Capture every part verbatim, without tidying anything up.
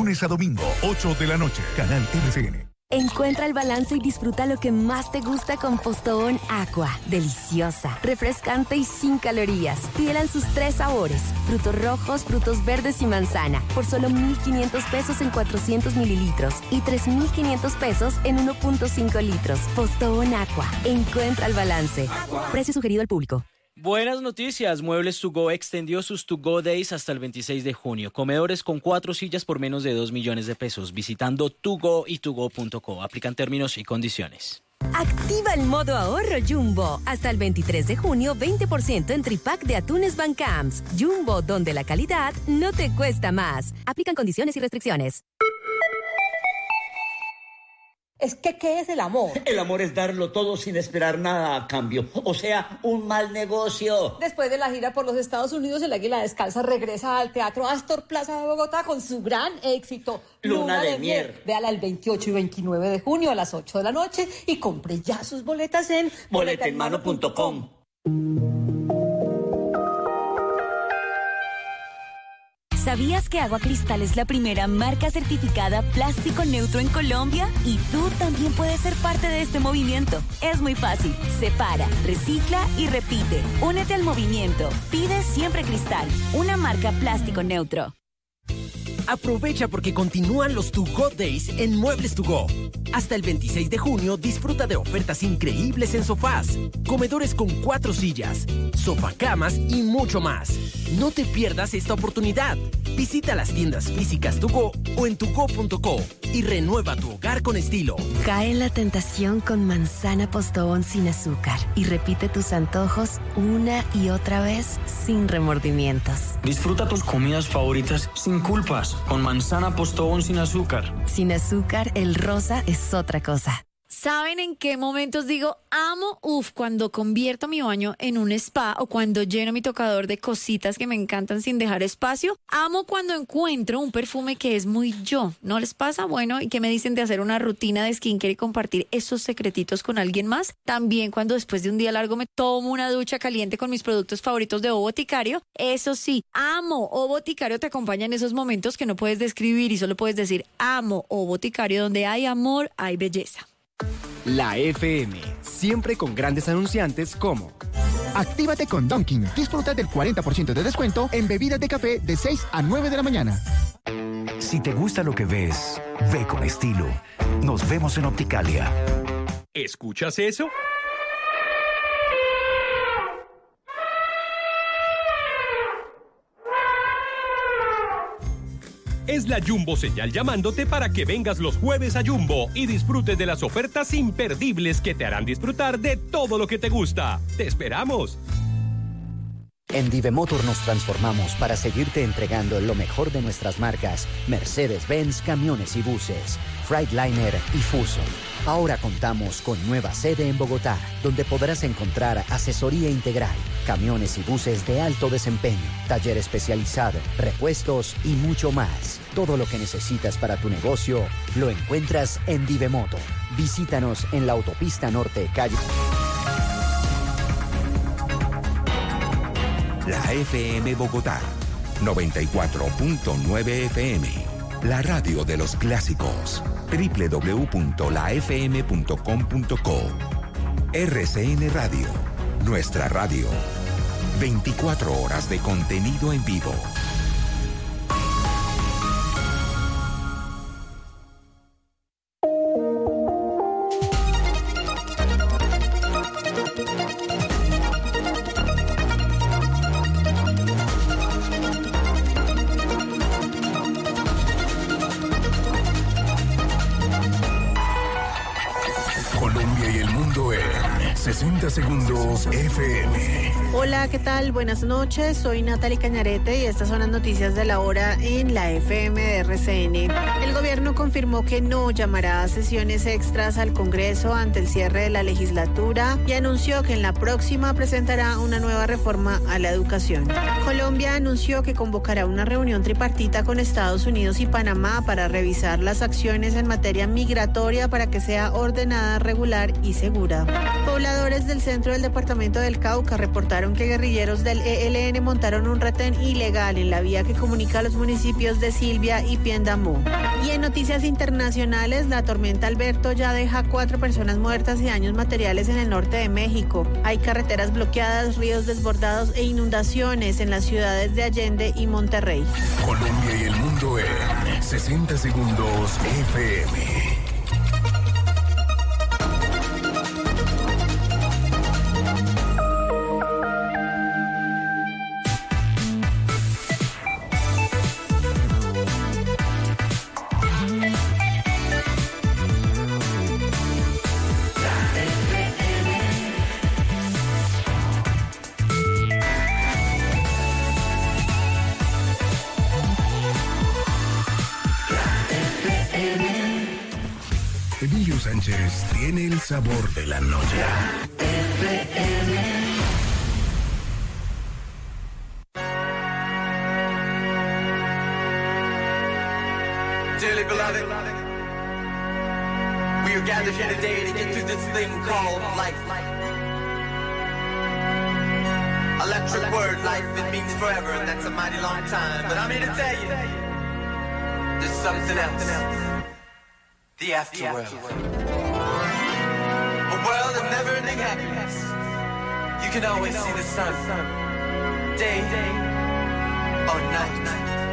lunes a domingo, ocho de la noche. Canal R C N. Encuentra el balance y disfruta lo que más te gusta con Postobón Aqua. Deliciosa, refrescante y sin calorías. Pídela en sus tres sabores: frutos rojos, frutos verdes y manzana. Por solo mil quinientos pesos en cuatrocientos mililitros y tres mil quinientos pesos en uno punto cinco litros. Postobón Aqua. Encuentra el balance. Precio sugerido al público. Buenas noticias, Muebles To Go extendió sus To Go Days hasta el veintiséis de junio. Comedores con cuatro sillas por menos de dos millones de pesos, visitando tugo y tugo punto co. Aplican términos y condiciones. Activa el modo ahorro Jumbo. Hasta el veintitrés de junio, veinte por ciento en tripack de atunes Bancams. Jumbo, donde la calidad no te cuesta más. Aplican condiciones y restricciones. Es que, ¿qué es el amor? El amor es darlo todo sin esperar nada a cambio. O sea, un mal negocio. Después de la gira por los Estados Unidos, el Águila Descalza regresa al Teatro Astor Plaza de Bogotá con su gran éxito, Luna, Luna de, de Miel. Miel. Véala el veintiocho y veintinueve de junio a las ocho de la noche y compre ya sus boletas en boleta en mano punto com. ¿Sabías que Agua Cristal es la primera marca certificada plástico neutro en Colombia? Y tú también puedes ser parte de este movimiento. Es muy fácil. Separa, recicla y repite. Únete al movimiento. Pide siempre Cristal, una marca plástico neutro. Aprovecha porque continúan los To Go Days en Muebles To Go. Hasta el veintiséis de junio disfruta de ofertas increíbles en sofás, comedores con cuatro sillas, sofacamas y mucho más. No te pierdas esta oportunidad. Visita las tiendas físicas To Go o en tugo punto co y renueva tu hogar con estilo. Cae en la tentación con manzana Postobón sin azúcar y repite tus antojos una y otra vez sin remordimientos. Disfruta tus comidas favoritas sin culpas con manzana Postobón sin azúcar. Sin azúcar, el rosa es otra cosa. ¿Saben en qué momentos digo amo? Uf, cuando convierto mi baño en un spa o cuando lleno mi tocador de cositas que me encantan sin dejar espacio. Amo cuando encuentro un perfume que es muy yo. ¿No les pasa? Bueno, ¿y qué me dicen de hacer una rutina de skincare y compartir esos secretitos con alguien más? También cuando después de un día largo me tomo una ducha caliente con mis productos favoritos de O Boticario. Eso sí, amo O Boticario, te acompaña en esos momentos que no puedes describir y solo puedes decir amo O Boticario. Donde hay amor, hay belleza. La F M, siempre con grandes anunciantes como... Actívate con Dunkin'. Disfruta del cuarenta por ciento de descuento en bebidas de café de seis a nueve de la mañana. Si te gusta lo que ves, ve con estilo. Nos vemos en Opticalia. ¿Escuchas eso? Es la Jumbo señal llamándote para que vengas los jueves a Jumbo y disfrutes de las ofertas imperdibles que te harán disfrutar de todo lo que te gusta. ¡Te esperamos! En Divemotor nos transformamos para seguirte entregando lo mejor de nuestras marcas Mercedes-Benz, camiones y buses, Freightliner y Fuso. Ahora contamos con nueva sede en Bogotá, donde podrás encontrar asesoría integral, camiones y buses de alto desempeño, taller especializado, repuestos y mucho más. Todo lo que necesitas para tu negocio lo encuentras en Divemotor. Visítanos en la autopista norte, calle... La F M Bogotá, noventa y cuatro punto nueve F M. La radio de los clásicos. doble u doble u doble u punto la f m punto com punto co. R C N Radio, nuestra radio. veinticuatro horas de contenido en vivo. sesenta segundos F M. Hola, ¿qué tal? Buenas noches, soy Natalie Cañarete y estas son las noticias de la hora en la F M de R C N. El gobierno confirmó que no llamará a sesiones extras al Congreso ante el cierre de la legislatura y anunció que en la próxima presentará una nueva reforma a la educación. Colombia anunció que convocará una reunión tripartita con Estados Unidos y Panamá para revisar las acciones en materia migratoria para que sea ordenada, regular y segura. Pobladores Pobladores del centro del departamento del Cauca reportaron que guerrilleros del E L N montaron un retén ilegal en la vía que comunica a los municipios de Silvia y Piendamó. Y en noticias internacionales, la tormenta Alberto ya deja cuatro personas muertas y daños materiales en el norte de México. Hay carreteras bloqueadas, ríos desbordados e inundaciones en las ciudades de Allende y Monterrey. Colombia y el mundo en sesenta segundos F M. Emilio Sánchez tiene el sabor de la noche. F M. Dearly beloved, we are gathered here today to get through this thing called life. Electric word, life, it means forever, and that's a mighty long time. But I'm here to tell you, there's something else. The afterworld. A world of never-ending happiness. You can always see the sun, day or night.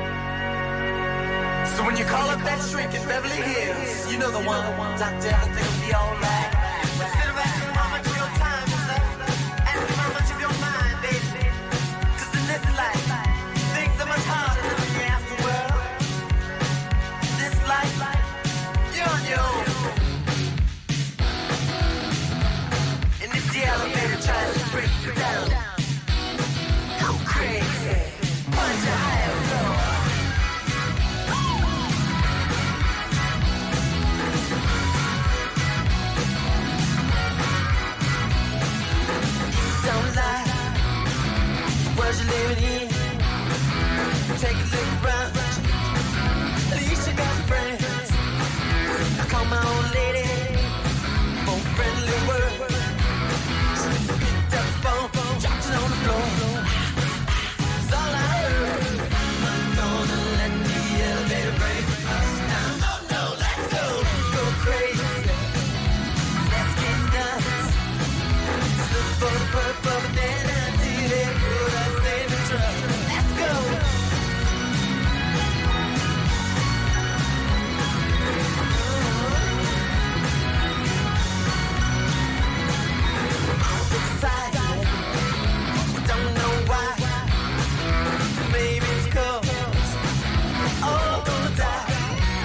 So when you call up that shrink in Beverly Hills, you know the one, doctor, everything will be alright. Instead of asking how much of your time is left, ask him how much of your mind, baby. Cause in this life, things are much harder than in the afterworld. This life, you're on your own. And if the elevator tries to break you down, go crazy, punch a higher floor. Don't lie, the world you're living in. Take a look around, at least you got friends. I call my old lady for a friendly word. She picked up the phone, dropped it on the floor. That's all I heard. I'm gonna let the elevator break us down. Oh no, let's go, go crazy. Let's get nuts. Look for the purple, but then until they put us in the trouble. Let's go. Excited, we don't know why. Maybe it's 'cause we're all gonna die.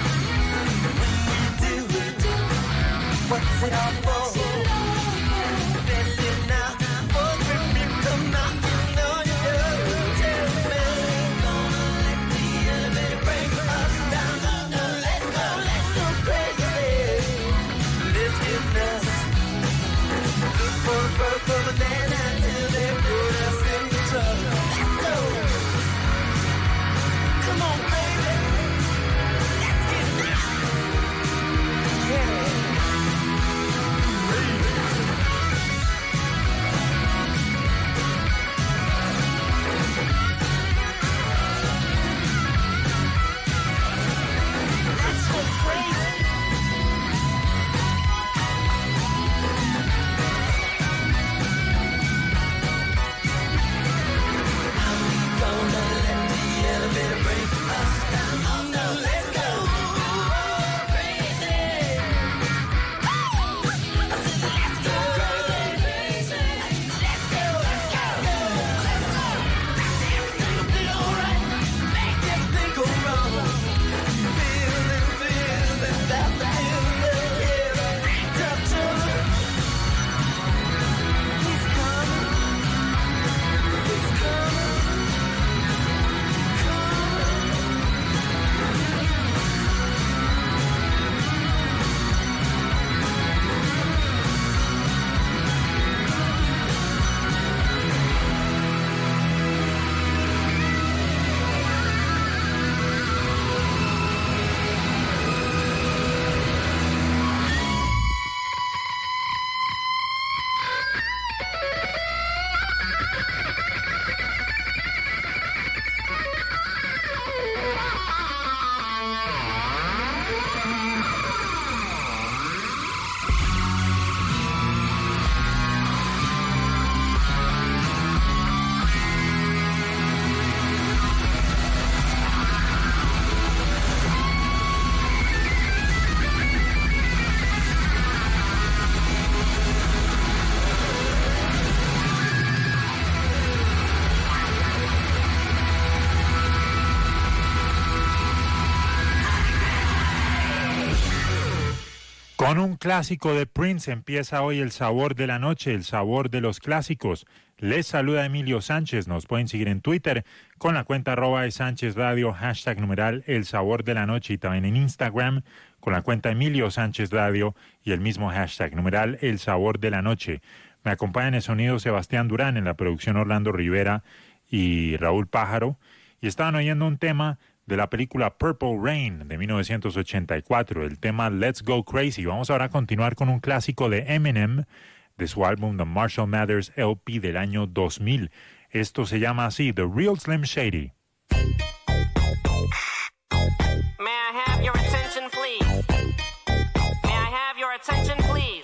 When we do, what's it all for? Better now, before the people come out, you know you know. Tell me, gonna let the elevator break us down. Oh no, let's go, let's go crazy. Let's get nuts. Look for the purple banana until they put us in the trouble. Let's go. Come on, baby. Let's get nuts. Yeah. Con un clásico de Prince empieza hoy el sabor de la noche, el sabor de los clásicos. Les saluda Emilio Sánchez. Nos pueden seguir en Twitter con la cuenta arroba de Sánchez Radio, hashtag numeral el sabor de la noche, y también en Instagram con la cuenta Emilio Sánchez Radio y el mismo hashtag numeral el sabor de la noche. Me acompañan en el sonido Sebastián Durán, en la producción Orlando Rivera y Raúl Pájaro, y estaban oyendo un tema de la película Purple Rain de mil novecientos ochenta y cuatro, el tema Let's Go Crazy. Vamos ahora a continuar con un clásico de Eminem, de su álbum The Marshall Mathers L P del año dos mil. Esto se llama así, The Real Slim Shady. May I have your attention, please? May I have your attention, please?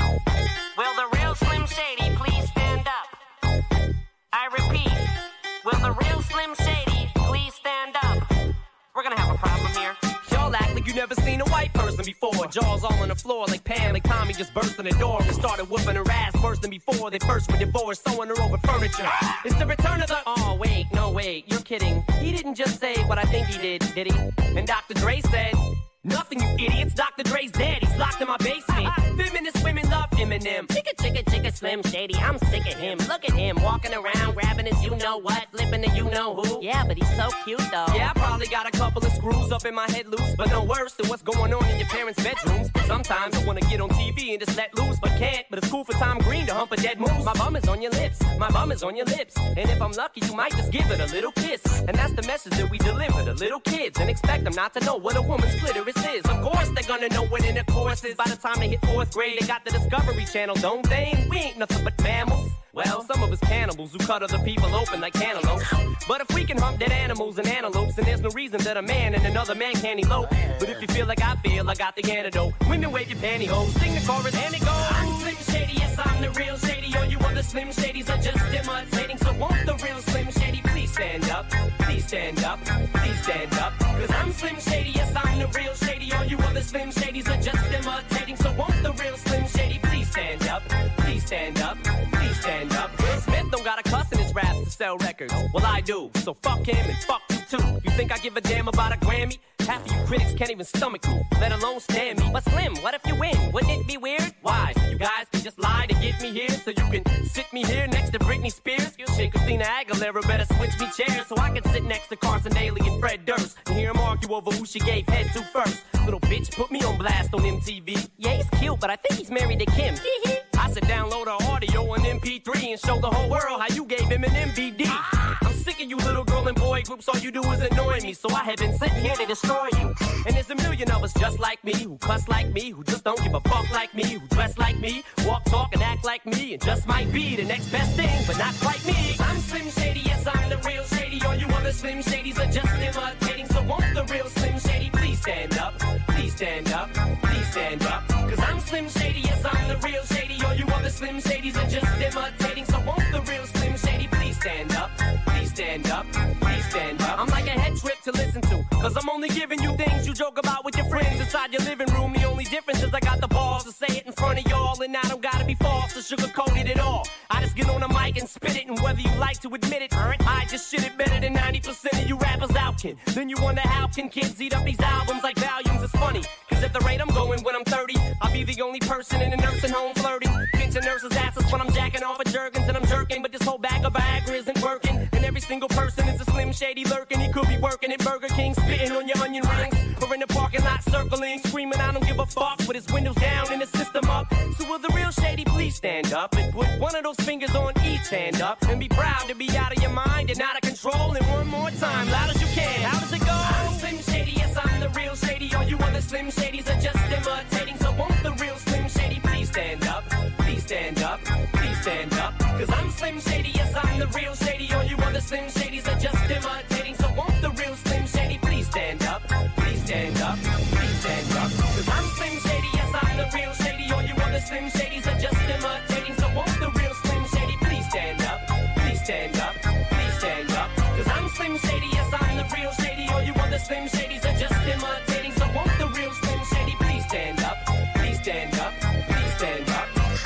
Will the real Slim Shady please stand up? I repeat, will the real Slim Shady please stand up? We're gonna have a problem here. Y'all act like you never seen a white person before. Jaws all on the floor like Pam, like Tommy just burst in the door and started whooping her ass worse than before. They first were divorced, sewing her over furniture. It's the return of the... Oh, wait, no, wait, you're kidding. He didn't just say what I think he did, did he? And Doctor Dre said... Nothing, you idiots. Doctor Dre's dead. He's locked in my basement. Feminist women love Eminem. Chicka, chicka, chicka, Slim Shady. I'm sick of him. Look at him walking around, grabbing his you-know-what, flipping the you-know-who. Yeah, but he's so cute, though. Yeah, I probably got a couple of screws up in my head loose, but no worse than what's going on in your parents' bedrooms. Sometimes I want to get on T V and just let loose, but can't. But it's cool for Tom Green to hump a dead moose. My bum is on your lips. My bum is on your lips. And if I'm lucky, you might just give it a little kiss. And that's the message that we deliver to little kids and expect them not to know what a woman's clitoris is. Of course, they're gonna know what intercourse is. By the time they hit fourth grade, they got the Discovery Channel, don't they? And we ain't nothing but mammals. Well, some of us cannibals who cut other people open like cantaloupes. But if we can hump dead animals and antelopes, then there's no reason that a man and another man can't elope. But if you feel like I feel, I got the antidote. Women wave your pantyhose, sing the chorus and it goes. I'm Slim Shady, yes, I'm the real Shady. All you other Slim Shadys are just imitating. So won't the real Slim Shady please stand up? Please stand up, please stand up. Cause I'm Slim Shady, yes, I'm the real Shady. All you other Slim Shadys are just imitating. So won't the real Slim Shady please stand up? Please stand up, please stand up. Will Smith don't got a cuss in his raps to sell records. Well, I do, so fuck him and fuck you too. You think I give a damn about a Grammy? Half of you critics can't even stomach me, let alone stand me. But Slim, what if you win? Wouldn't it be weird? Why? You guys can just lie to get me here, so you can sit me here next to Britney Spears. Shit, Christina Aguilera better switch me chairs so I can sit next to Carson Daly and Fred Durst and hear them argue over who she gave head to first. Little bitch put me on blast on M T V. Yeah, he's cute, but I think he's married to Kim. I said download her audio on M P three and show the whole world how you gave him an M V D. I'm sick of you little girl and boy groups, all you do is annoy me, so I have been sitting here to destroy you. And there's a million of us just like me, who cuss like me, who just don't give a fuck like me, who dress like me, walk, talk, and act like me, and just might be the next best thing, but not quite me. I'm Slim Shady, yes, I'm the real Shady. All you other Slim Shadys are just imitating, so won't the real Slim Shady please stand up? Please stand up, please stand up. Cause I'm Slim Shady, yes, I'm the real Shady. All you other Slim Shadys are just imitating, so won't the real Slim Shady please stand up? Please stand up, please stand up. I'm like a head trip to listen to, cause I'm only giving you things you joke about with your friends inside your living room. The only difference is I got the balls to say it in front of y'all, and I don't gotta be false or sugarcoat it at all. I just get on the mic and spit it, and whether you like to admit it, I just shit it better than ninety percent of you rappers out, kid. Then you wonder how can kids eat up these albums like volumes? It's funny, cause at the rate I'm going when I'm thirty, I'll be the only person in a nursing home flirting, pinching nurses' asses when I'm jacking off of Jergens and I'm jerking, but this whole bag of Viagra isn't working, and every single person is a Slim Shady lurking. He could be working at Burger King, spitting on your onion rings, or in the parking lot circling, screaming I don't give a fuck, with his windows down and his system up. So will the real Shady please stand up and put one of those fingers on each hand up and be proud to be out of your mind and out of control? And one more time, loud as you can. How does it go? I'm Slim Shady, yes, I'm the real Shady. All you other Slim Shadys are just imitating, so won't the real Slim Shady please stand up? Please stand up, please stand up. Cause I'm Slim Shady, yes, I'm the real Shady. All you other Slim Shadys are just imitating, so won't the real Slim Shady please stand up? Please stand up, please stand up. Cause I'm Slim Shady, yes, I'm the real Shady. All you other Slim Shadys are just imitating, so won't the real Slim Shady please stand up? Please stand up, please stand up. Cause I'm Slim Shady, yes, I'm the real Shady. All you other Slim Shadys are just imitating, so won't the real Slim Shady please stand up? Please stand up, please stand up.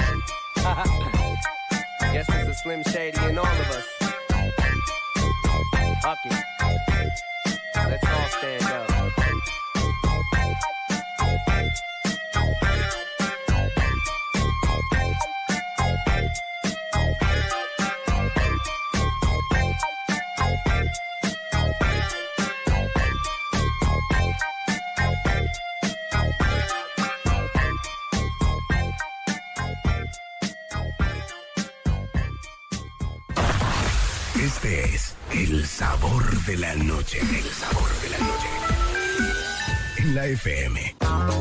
Guess there's a Slim Shady in all of us. Fuck it. Let's all stand up. Este es el sabor de la noche. El sabor de la noche. En la F M.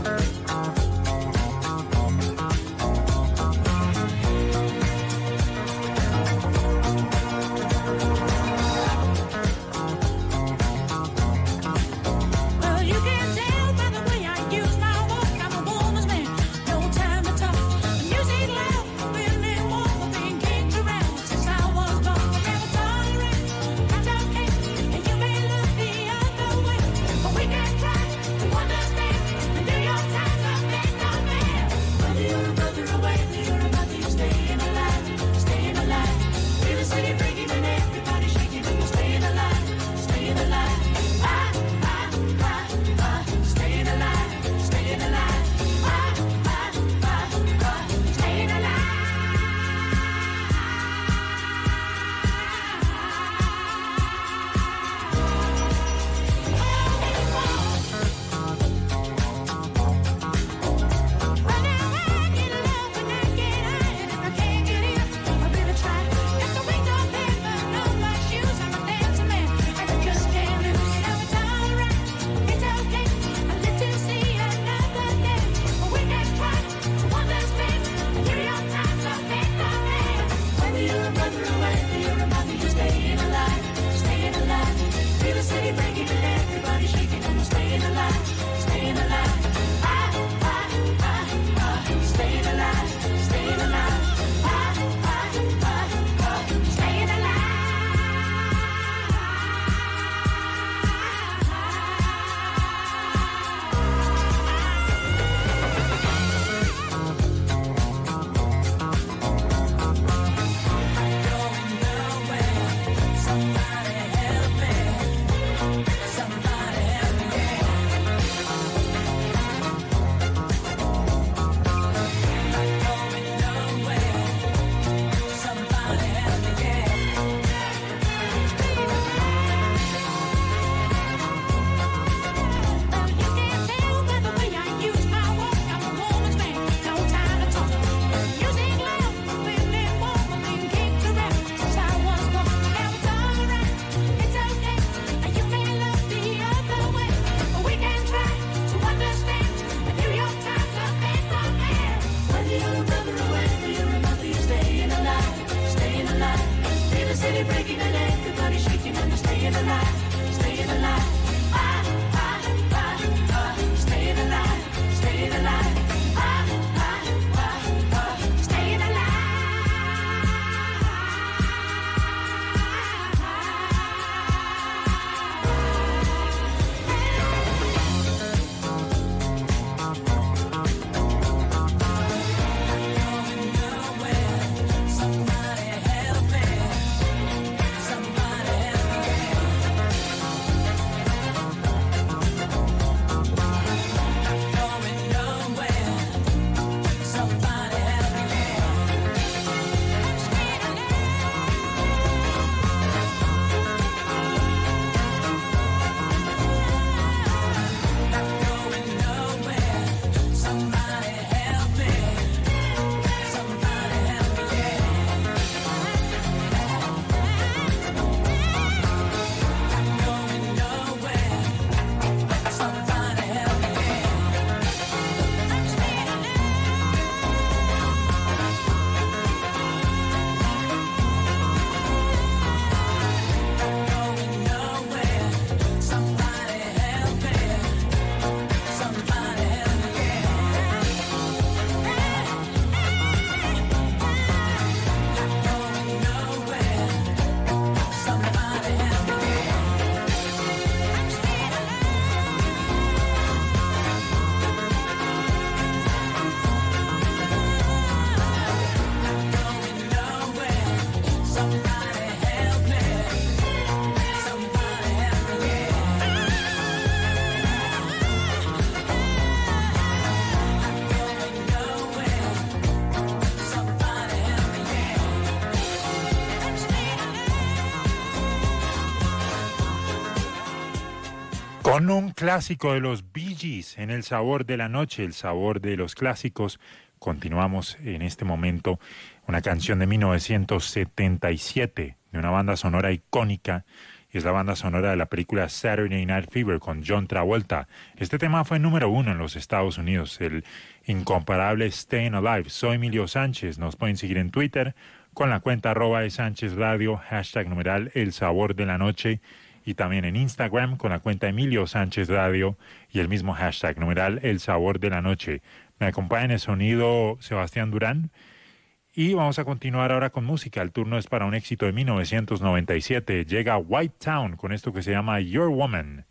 Con un clásico de los Bee Gees en el sabor de la noche, el sabor de los clásicos. Continuamos en este momento una canción de mil novecientos setenta y siete, de una banda sonora icónica, y es la banda sonora de la película Saturday Night Fever con John Travolta. Este tema fue número uno en los Estados Unidos, el incomparable Staying Alive. Soy Emilio Sánchez, nos pueden seguir en Twitter con la cuenta arroba de Sánchez Radio, hashtag numeral El Sabor de la Noche, y también en Instagram con la cuenta Emilio Sánchez Radio y el mismo hashtag numeral El Sabor de la Noche. Me acompaña en el sonido Sebastián Durán. Y vamos a continuar ahora con música. El turno es para un éxito de mil novecientos noventa y siete. Llega White Town con esto que se llama Your Woman.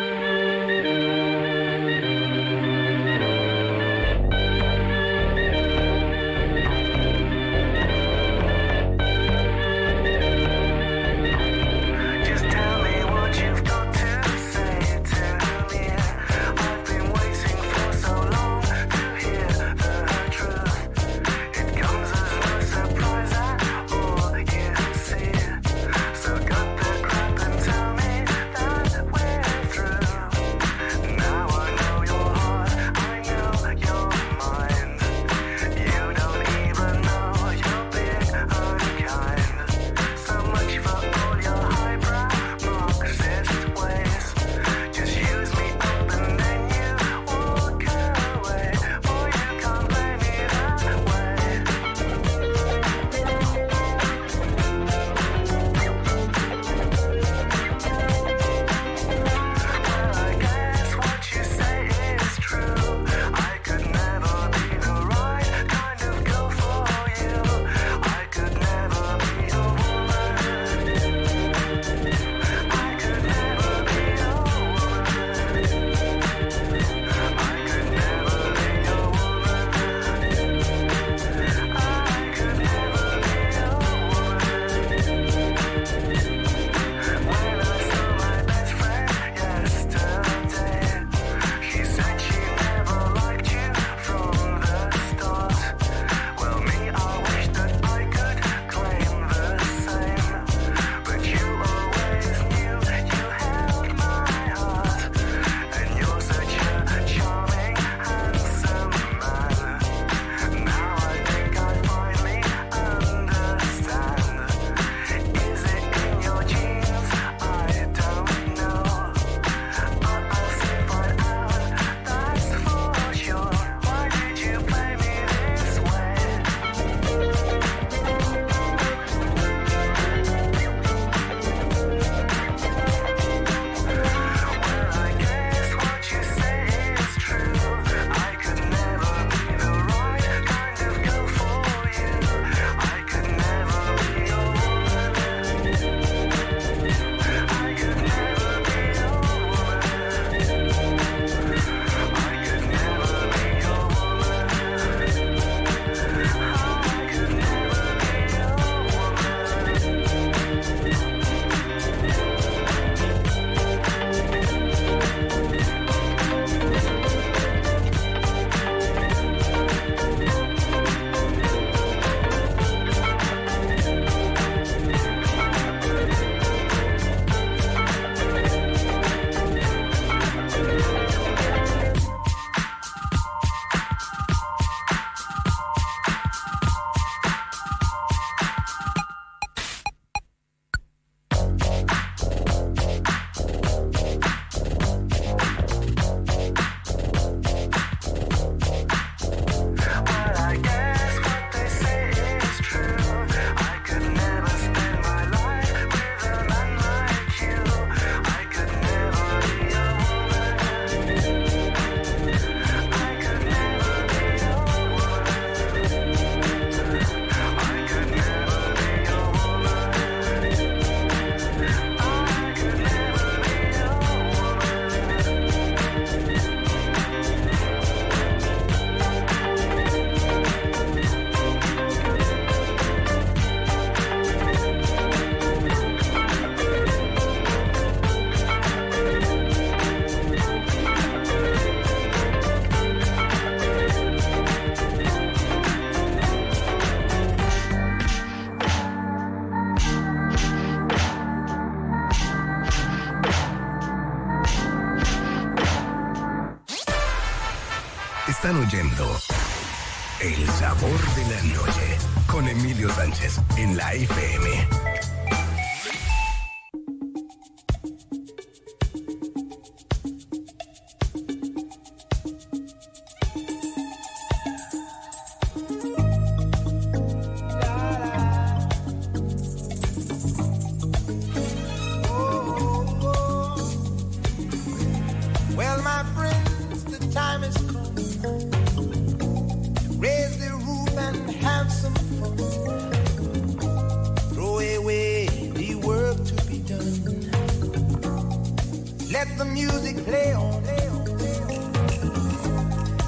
Están oyendo El Sabor de la Noche con Emilio Sánchez en la F M.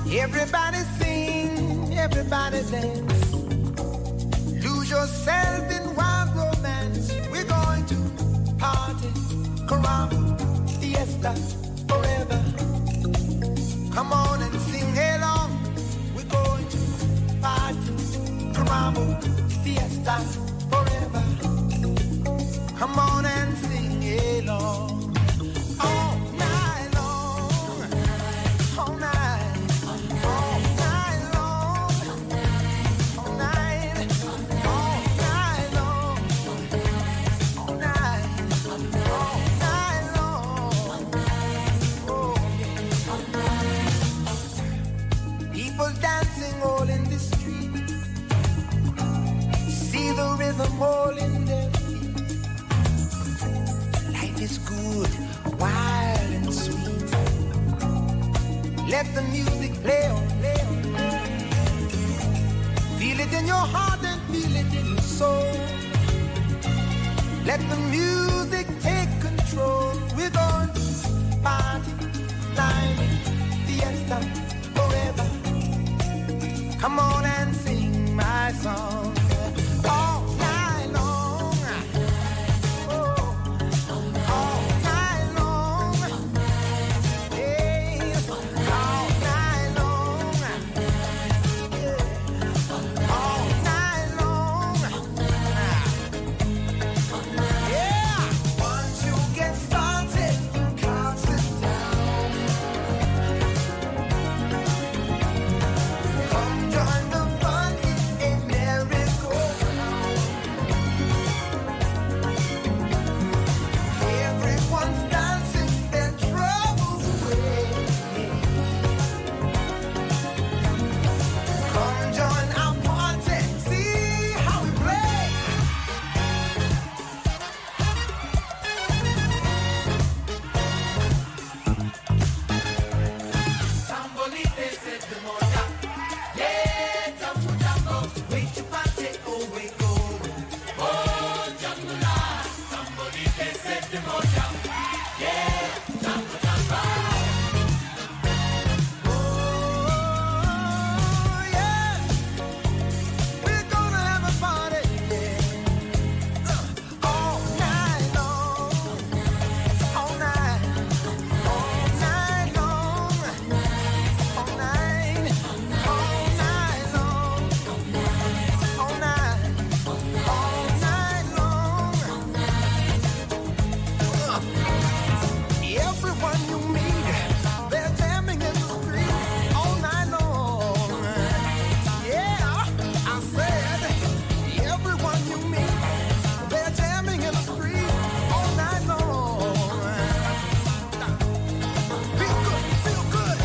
Everybody sing, everybody dance. Lose yourself in wild romance. We're going to party, caramba, fiesta, forever. Come on and sing along. We're going to party, caramba, fiesta, forever. Come on and sing along. All night long, all night, all night long, all night, all night long, all night, all night long. Oh, yeah. People dancing all in the street. See the rhythm all in their feet. Life is good, wild and sweet. Let the music play on, play on, play on. Feel it in your heart and feel it in your soul. Let the music take control. We're going to party, climbing, fiesta, forever. Come on and sing my song. All night long. Oh, all night long. Yes, all night long. Yeah, all night long. Yeah, once you get started, you can't sit down. Come join the fun, it's a merry-go-round. Everyone's dancing their troubles away. Come join our party, see how we play. Tambolite set the moja. Yeah, jambo jambo. Wait to party, oh wait go. Oh, jambo la. Tambolite set the moja. Yeah, jambo jambo. Oh, yeah. We're gonna have a party, yeah. Uh, all night long. All night. All night long. All night. All night long. All night. All night long. Uh, Everyone you meet, they're jamming in the street all night long. Yeah, I said, everyone you meet, they're jamming in the street all night long. Feel good, feel good.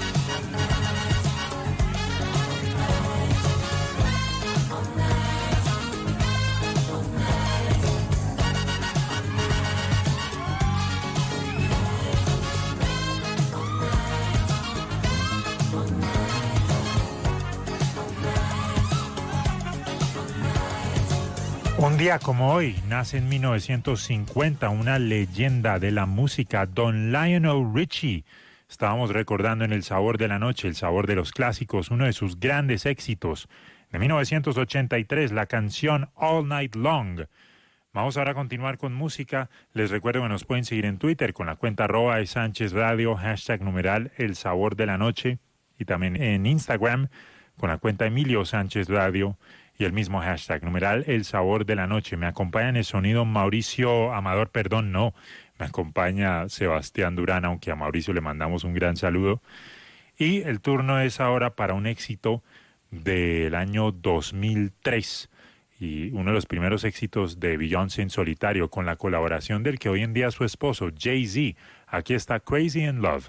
Un día como hoy, nace en mil novecientos cincuenta una leyenda de la música, Don Lionel Richie. Estábamos recordando en El Sabor de la Noche, El Sabor de los Clásicos, uno de sus grandes éxitos. De mil novecientos ochenta y tres, la canción All Night Long. Vamos ahora a continuar con música. Les recuerdo que nos pueden seguir en Twitter con la cuenta arroba de Sánchez Radio, hashtag numeral El Sabor de la Noche. Y también en Instagram con la cuenta Emilio Sánchez Radio y el mismo hashtag, numeral El Sabor de la Noche. Me acompaña en el sonido Mauricio Amador, perdón, no, me acompaña Sebastián Durán, aunque a Mauricio le mandamos un gran saludo. Y el turno es ahora para un éxito del año dos mil tres y uno de los primeros éxitos de Beyoncé en solitario, con la colaboración del que hoy en día es su esposo, Jay-Z. Aquí está Crazy in Love.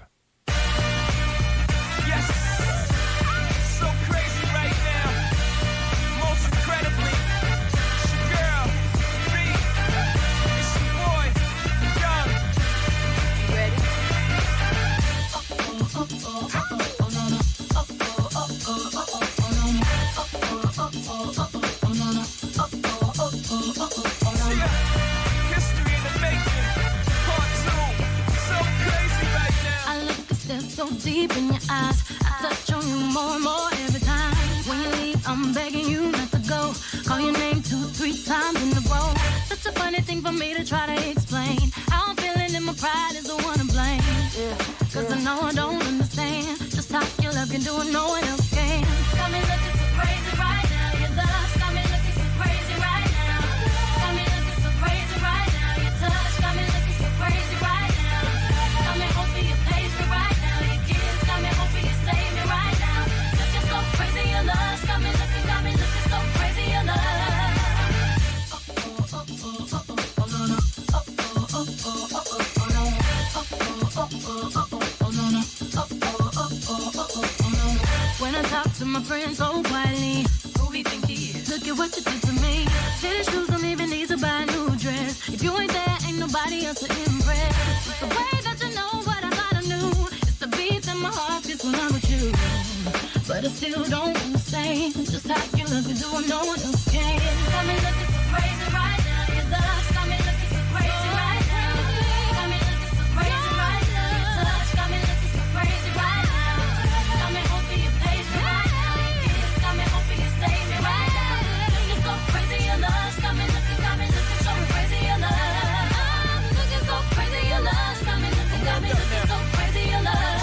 So deep in your eyes, touch on you more and more every time. When you leave, I'm begging you not to go. Call your name two, three times in a row. Such a funny thing for me to try to explain. How I'm feeling and my pride is the one to blame. Yeah. Cause I know I don't understand just how your love can do it, no one else can. Got me looking so crazy right now. Your love got me looking so crazy right now. Got me looking so crazy right now. Your touch got me looking so crazy right now. Got me hoping you page me right now. Your kiss got me hoping you save me right now. Looking so crazy, your love got me looking, got me looking so crazy, your love. When I talk to my friends so quietly, who we think he is? Look at what you did to me. Fitted shoes don't even need to buy a new dress. If you ain't there, ain't nobody else to impress. It's the way that you know what I thought I knew. It's the beat that my heart gets when I'm with you. But I still don't understand just how you look and do what no one else can. Got me looking so crazy right now. Your love's got me looking so crazy right now. Got me looking so crazy right now. Your touch got me looking so crazy right now. Got me hoping you page me right now. Your kiss got me hoping you save me right now. Looking so crazy, your love's got me looking, got me looking so crazy, your love. I'm looking so crazy, your love's got me looking, got me looking so crazy, your love.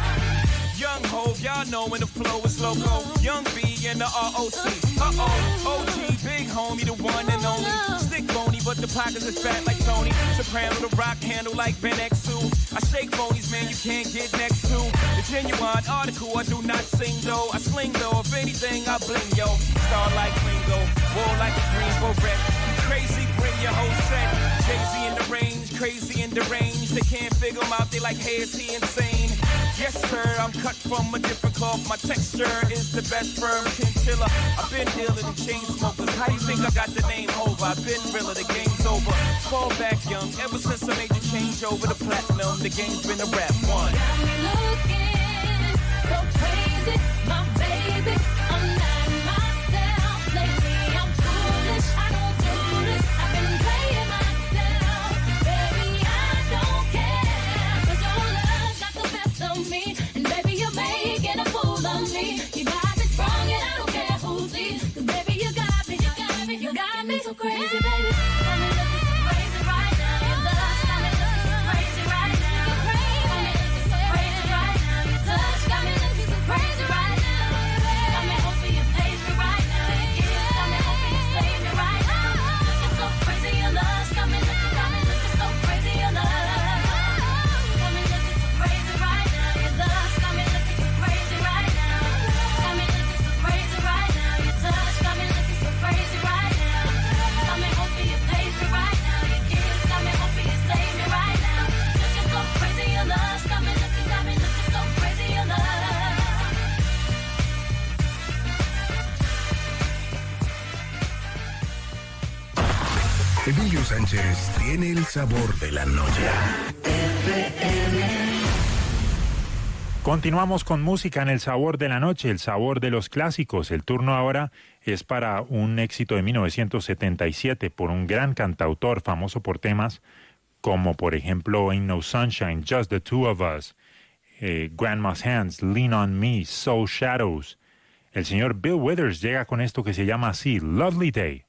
Young Hov, y'all know when the flow is loco. Young B and the R O C. Uh-oh, O G, big homie, the one and only. Stick bony, but the pockets is fat like Tony. Soprano, the rock handle like Ben X two. I shake phonies, man, you can't get next to. The genuine article, I do not sing though. I sling though, if anything, I bling, yo. Star like Ringo, war like a green beret. Crazy, bring your whole set. Jay-Z in the range, crazy in the range. They can't figure him out, they like, hey, is he insane? Yes, sir, I'm cut from a different cloth. My texture is the best firm chinchilla. I've been dealing in chain smokers. How you think I got the name over? I've been realer, the game's over. Fall back young, ever since I made the change over to platinum, the game's been a rap one. Got me looking so crazy, my baby. I'm not myself lately. I'm foolish, I don't do this. I've been playing myself, baby. I don't care, 'cause your love's got the best of me, and baby you're making a fool of me. You got me sprung, and I don't care who sees, 'cause baby you got me, you got me, you got me so crazy, baby. Got me looking so crazy right now. Your love's got me looking so crazy right now. Got me looking so crazy right now. Your touch got me looking so crazy right now. Got me hoping you page me right now. Your kiss got me hoping you save me right now. Looking so crazy, your love's got me looking, got me looking so crazy, your love. Got me looking so crazy right now. Your love's got me looking so crazy right now. Got me looking so crazy right now. Your touch got me looking so crazy right now. Got me hoping you page me right now. Your kiss got me hoping you save me right now. Looking so crazy, your love's got me looking, got me looking so crazy, your love. Emilio Sánchez tiene el sabor de la noche. Continuamos con música en el sabor de la noche, el sabor de los clásicos. El turno ahora es para un éxito de mil novecientos setenta y siete por un gran cantautor famoso por temas como por ejemplo Ain't No Sunshine, Just the Two of Us, eh, Grandma's Hands, Lean on Me, Soul Shadows. El señor Bill Withers llega con esto que se llama así, Lovely Day.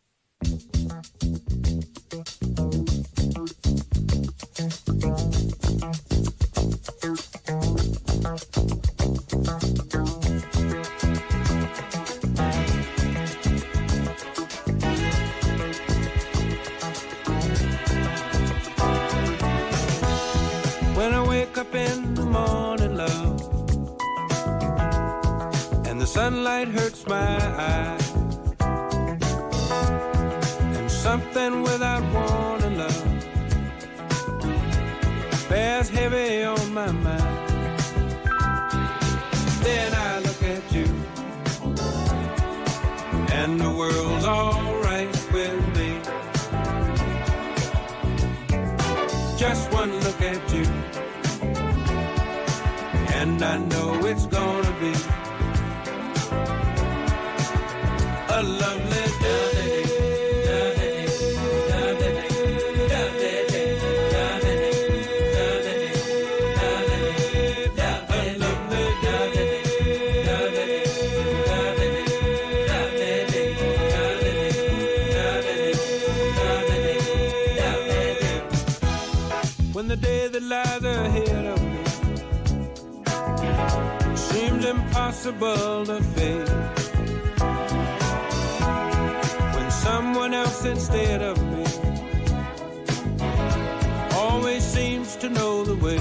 When I wake up in the morning, love, and the sunlight hurts my eyes, and something without warning, love, bears heavy on my mind. Then I look at you, and the world's alright with me. Just one look at you, and I know it's gonna be a lovely day. A lovely day. impossible to face. When someone else instead of me always seems to know the way,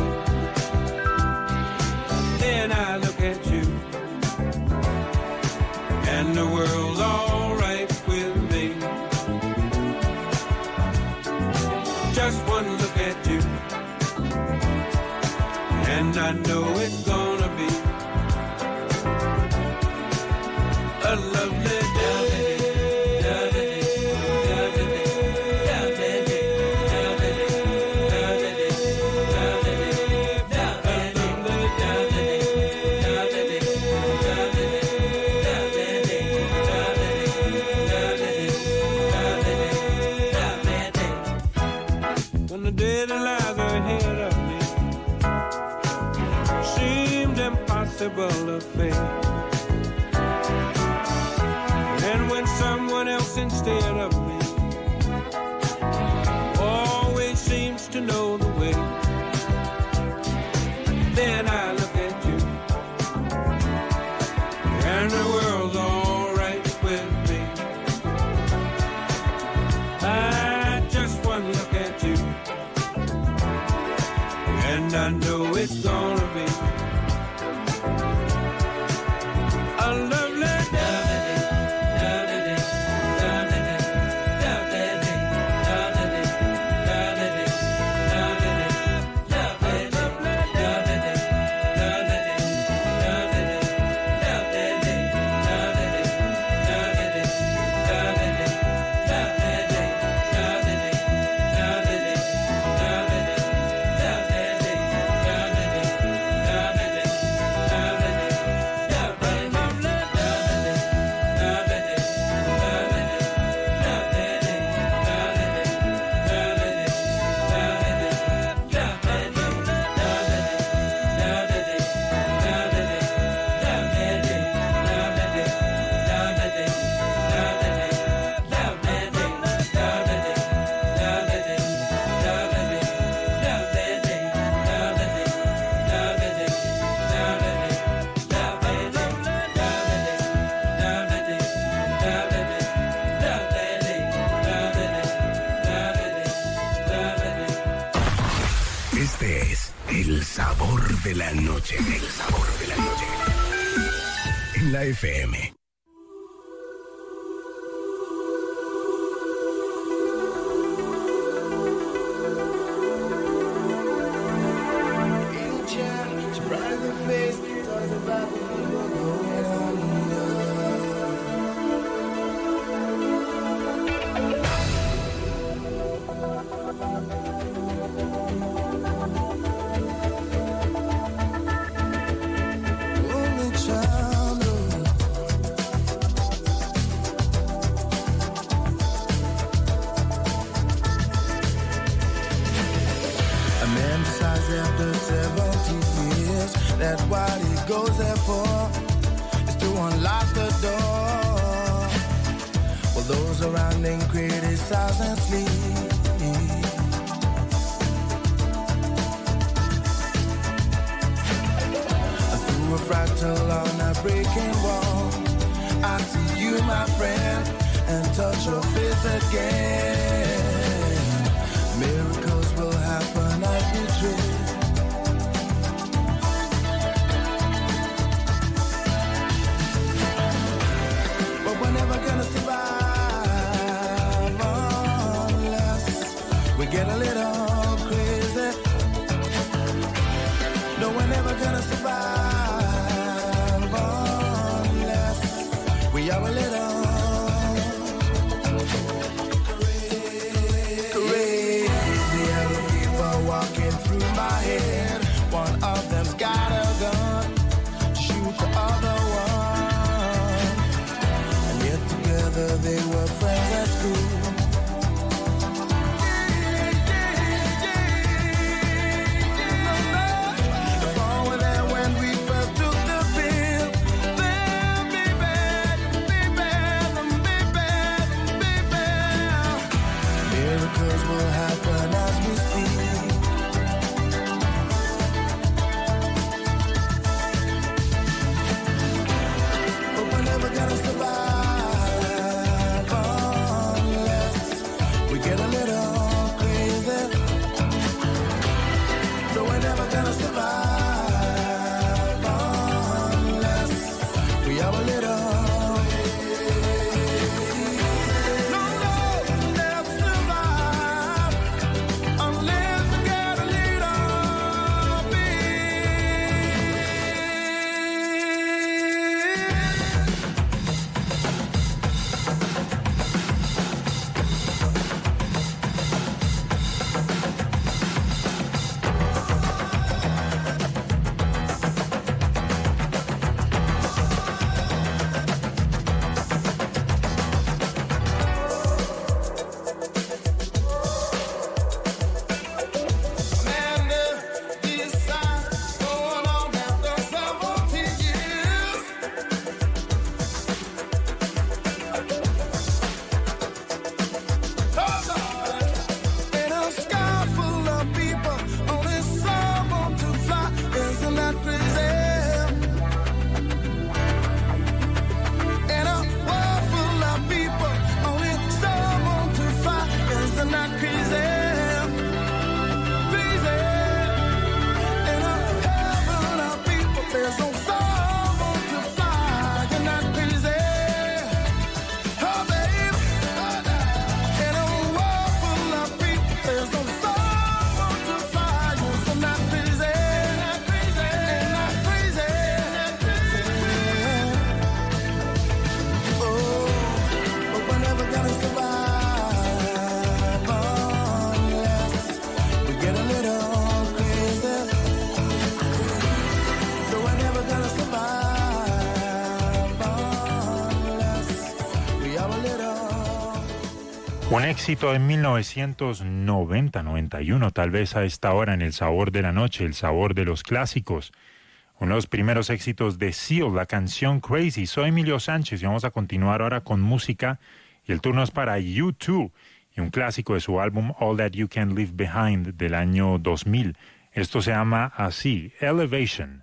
then I look at you and the world's all right with me. Just one look at you and I know it's gonna be a lovely day. When the day that lies ahead of me seemed impossible to face, and when someone else instead of me always seems to know the way, then I look at you and the world's all right with me. I just one look at you and I know it's gonna be a lovely day. Este es el sabor de la noche. El sabor de la noche. En la F M. That what he goes there for is to unlock the door. While those around him criticize and sleep. Through a fractal on a breaking wall, I see you, my friend, and touch your face again. Miracles will happen as we dream. Gonna survive unless we get a little crazy. No, we're never gonna survive unless we are a little crazy. Crazy. People walking through my Un éxito en mil novecientos noventa, noventa y uno, tal vez a esta hora en El Sabor de la Noche, el sabor de los clásicos. Uno de los primeros éxitos de Seal, la canción Crazy. Soy Emilio Sánchez y vamos a continuar ahora con música. Y el turno es para U dos y un clásico de su álbum All That You Can Leave Behind del año dos mil. Esto se llama así, Elevation.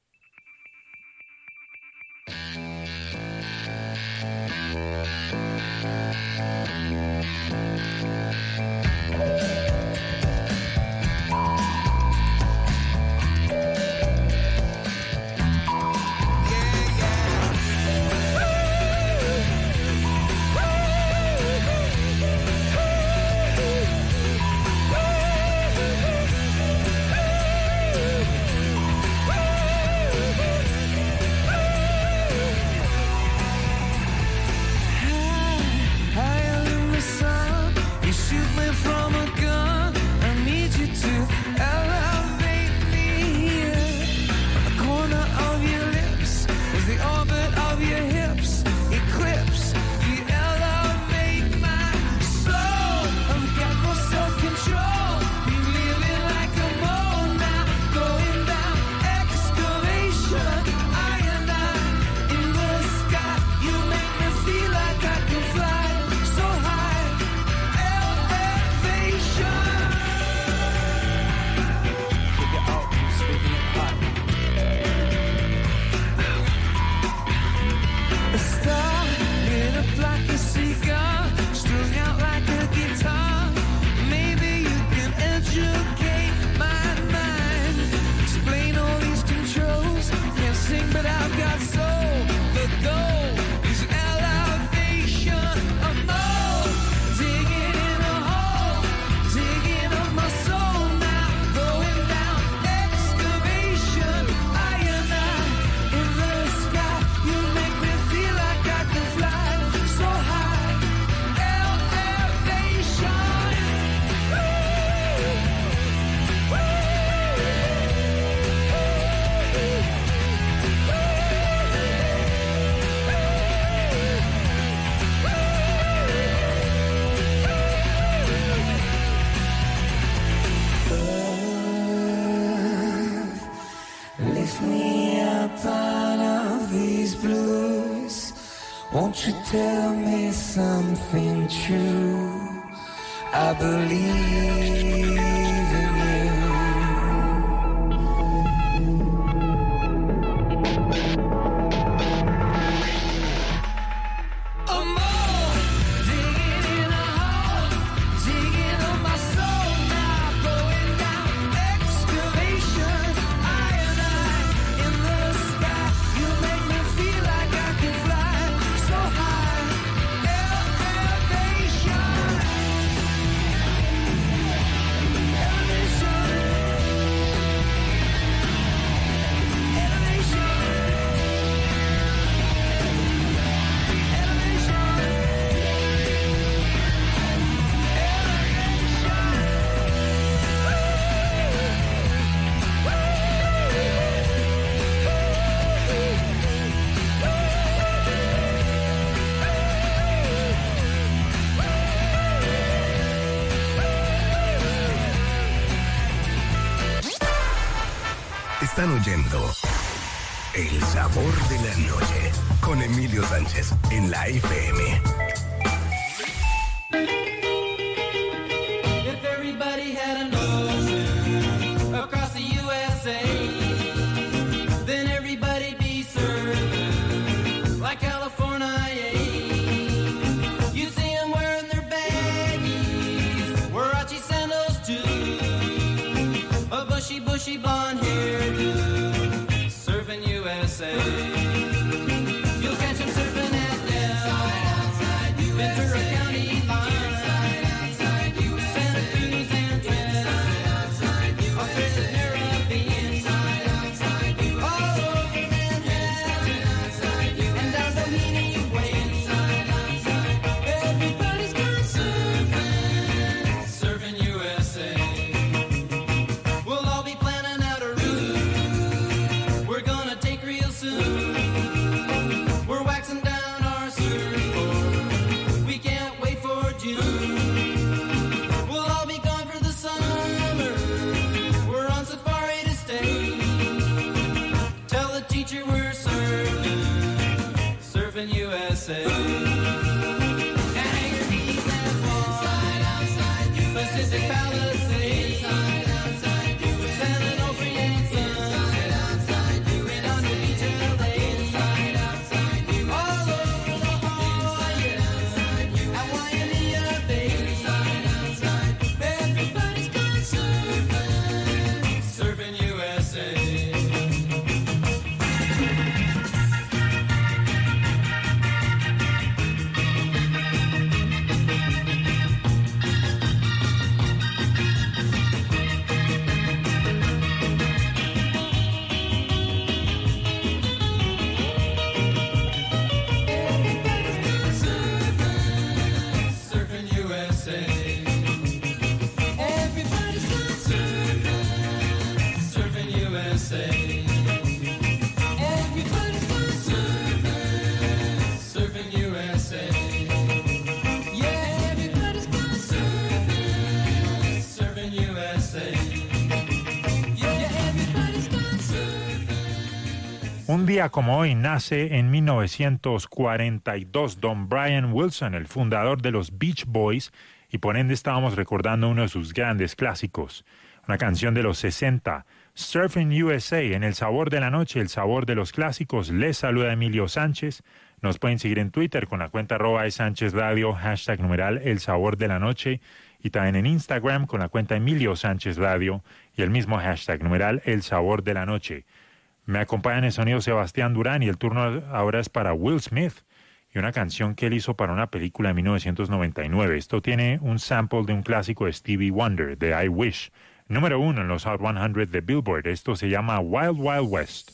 Won't you tell me something true? I believe in you. I'm more digging in a hole, digging on my soul now, going down excavation. I and I in the sky, you make me feel like I can fly so high. Elevation, Están oyendo El Sabor de la Noche con Emilio Sánchez en la F M. If everybody had an ocean across the U S A, then everybody'd be served like California. You see them wearing their baggies, Warachi sandals too, a bushy, bushy blonde hairdo, serving U S A. You'll catch them surfing at Del, Ventura County line, Santa Cruz and Trinidad, Australia, Caribbean, all over Manhattan, and down Doheny Way. Everybody's gone surfing, serving U S A. We'll all be planning out Un día como hoy nace en mil novecientos cuarenta y dos Don Brian Wilson, el fundador de los Beach Boys, y por ende estábamos recordando uno de sus grandes clásicos, una canción de los sesenta, Surfing U S A, en El Sabor de la Noche, el sabor de los clásicos. Les saluda Emilio Sánchez. Nos pueden seguir en Twitter con la cuenta arroba de Sánchez Radio, hashtag numeral El Sabor de la Noche, y también en Instagram con la cuenta Emilio Sánchez Radio y el mismo hashtag numeral El Sabor de la Noche. Me acompaña en el sonido Sebastián Durán y el turno ahora es para Will Smith y una canción que él hizo para una película de mil novecientos noventa y nueve. Esto tiene un sample de un clásico de Stevie Wonder, de I Wish, número uno en los Hot cien de Billboard. Esto se llama Wild Wild West.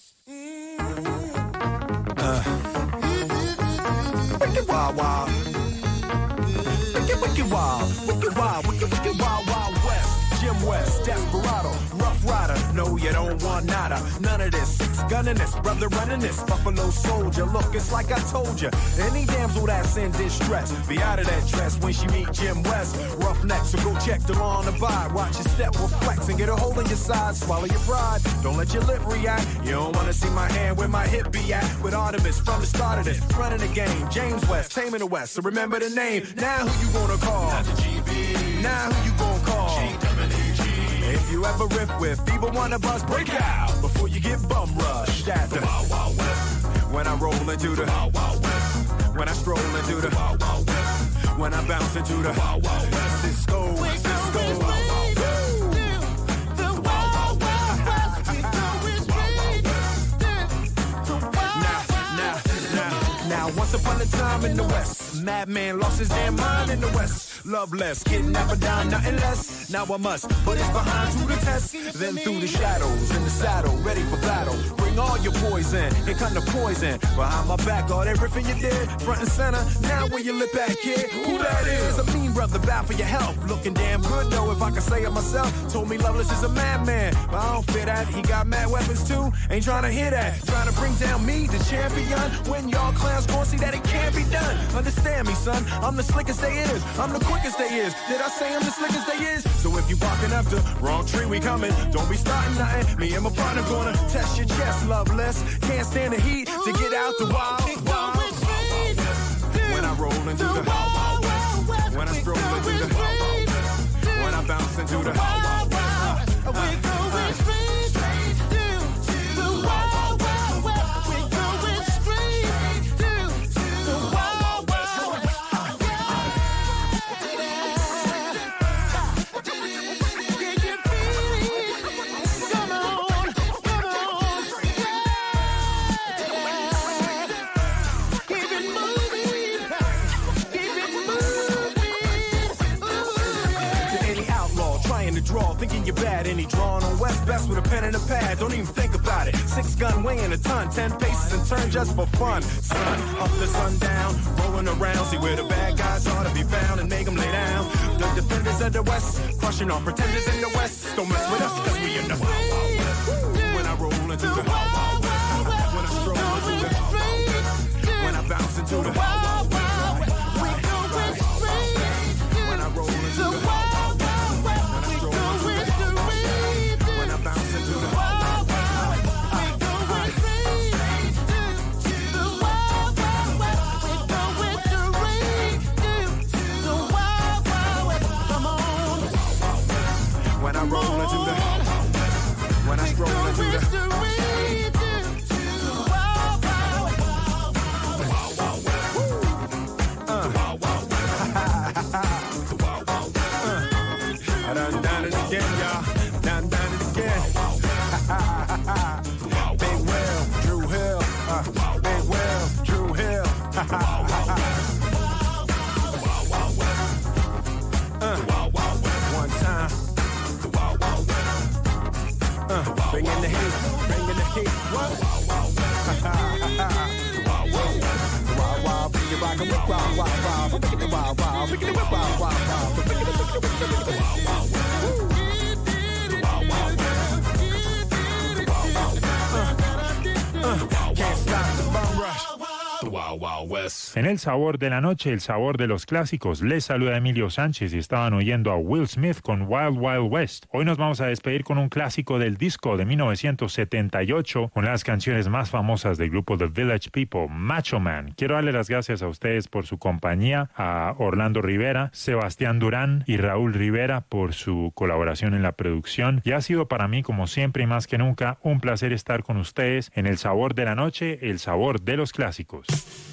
Uh. Wicked wild wild. Wicked wicked wild. Wicked wild. Wicked wicked wild wild west. Jim West, Desperado, Rough Rider. No, you don't want nada. None of this. Six gunning this, brother running this. Buffalo Soldier. Look, it's like I told you. Any damsel that's in distress, be out of that dress when she meet Jim West. Roughneck, so go check the law on the vibe. Watch your step, will flex and get a hold in your side. Swallow your pride. Don't let your lip react. You don't want to see my hand where my hip be at. With Artemis from the start of this, running the game. James West, taming the West. So remember the name. Now who you gonna call? Not the G B. Now who you gonna call? G W G. If you ever riff with fever one of us, break out before you get bum rushed at the Wild Wild West. When I roll into the Wild Wild West. When I stroll into the Wild Wild West. When I bounce into the Wild Wild West. Cisco, Cisco. Once upon a time in the West, madman lost his damn mind in the West. Love less, kidnapper down, nothing less. Now I must put his behind to the test. Then through the shadows, in the saddle, ready for battle. Bring all your poison, here come the poison. Behind my back, all everything you did, front and center. Now where you lip at, kid? Who that is? A mean brother, bad for your health. Looking damn good though, if I can say it myself. Told me Loveless is a madman, but I don't fit that. He got mad weapons too, ain't trying to hear that. Trying to bring down me, the champion. When y'all clowns gon' see that it can't be done. Understand me, son, I'm the slickest they is. I'm the quickest they is. Did I say I'm the slickest they is? So if you barking up the wrong tree, we coming. Don't be starting nothing. Me and my partner gonna test your chest, Loveless. Can't stand the heat to get out the wild, wild, wild, wild west. When I roll into the wild, wild west. When I stroll into the wild, wild west. When I bounce into the wild, wild west. We're going straight to the wild, wild west. We're going straight to the wild, wild west. Come on, come on, keep it moving, keep it moving. To any outlaw trying to draw, thinking you're bad, any drawing on West Best with a pen and a pad, don't even think about it. Six gun weighing a ton, ten paces and turn just for fun. Sun up to sundown, rolling around, see where the bad guys are to be found and make them lay down. The defenders of the West, crushing all pretenders in the West. Don't mess with us, cause we in the Wild Wild West. When I roll into the Wild Wild West. When I stroll into the Wild Wild West. When I bounce into the Wild Wild West. When I roll into the Wild Wild West. When I stroll into the Wild Wild West. When I bounce into the Wild Wild West. When I roll into the when I stroll into the I done done it again, y'all. Done done it again. Big Will, Drew Hill. Uh, Big Will, Drew Hill. uh, one time. Uh, bring in the heat, bring in the heat. What? Wild, wild, bring it rock and wild, wild, wild, bring it wild, wild, bring it wild, wild, wild, bring it wild, wild, uh, uh, can't stop the bum rush. Wild Wild West. En el sabor de la noche, el sabor de los clásicos, les saluda Emilio Sánchez y estaban oyendo a Will Smith con Wild Wild West. Hoy nos vamos a despedir con un clásico del disco de mil novecientos setenta y ocho, una de las canciones más famosas del grupo The Village People, Macho Man. Quiero darle las gracias a ustedes por su compañía, a Orlando Rivera, Sebastián Durán y Raúl Rivera por su colaboración en la producción. Y ha sido para mí, como siempre y más que nunca, un placer estar con ustedes en el sabor de la noche, el sabor de los clásicos.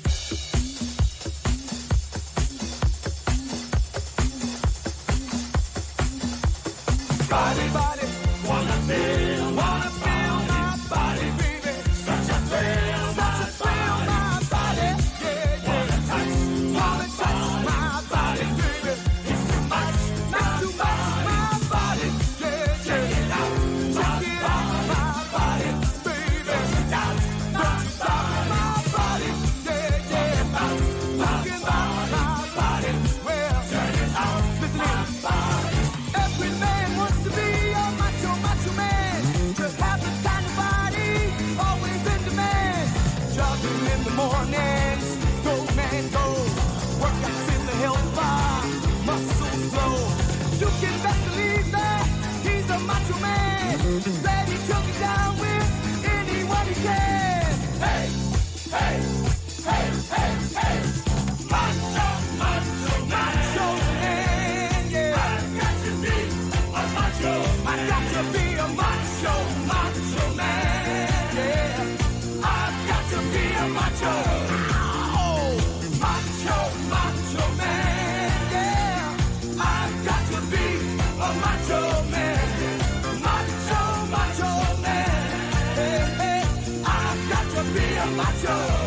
Body, body, wanna feel, wanna feel my body, baby. Such a thrill, such a thrill, my body, yeah, yeah. Wanna touch, wanna touch my body, baby. It's too much, not too much, my body, yeah, yeah. Check it out, check it out, my body, baby. Check it out, don't stop my body, yeah, yeah. Talking about my body, well, check it out, listen in. Every man wants to be a macho, macho man. To have the kind of body, always in demand. Jogging in the mornings, go man go. Workouts in the health bar, muscles flow. You can best believe that he's a macho man. Ready to get down with anyone he can. Hey, hey, hey, hey, hey. Macho, macho, macho man, yeah. I've got to be a macho. I got to be a macho, macho man, yeah. I've got to be a macho. Oh, macho, macho man, yeah. I've got to be a macho man. Macho, macho man, hey, hey. I've got to be a macho.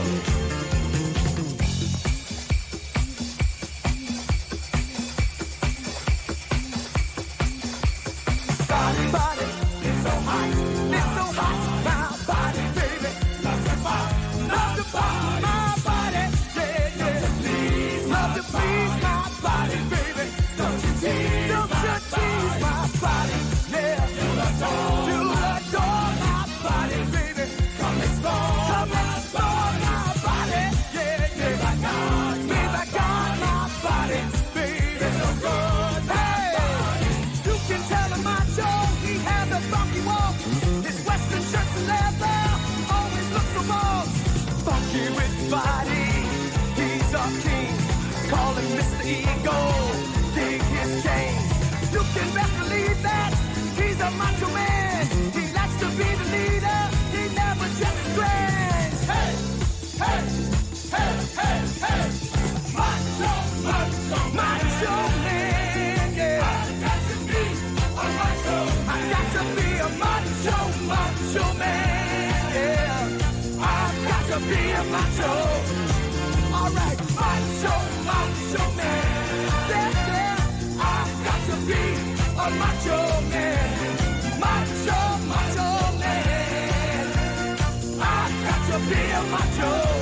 Body, body, it's so hot, it's so hot, my body, baby. Love to pop, love to pop, my body, yeah, yeah. Love to please, love to please my body, baby. Don't you tease, don't you tease my body, yeah. You adore, you adore my body, baby. Come explore, come explore my body, yeah, yeah. Be like God, be like God, my body, baby. It's so good, hey. You can tell him macho, he has a funky walk. His western shirts and leather always look so bold. Funky with body, he's a king. Call him Mister Ego, dig his chains. You can best believe that he's a macho man. He likes to be the leader, he never just strange. Hey, hey, hey, hey, hey. Macho, macho, macho man, yeah. I got to be a macho. I got to be a macho, macho man, yeah. I've got to be a macho. All right, macho, macho man, yeah, yeah. I've got to be a macho man. Macho, macho man. I've got to be a macho.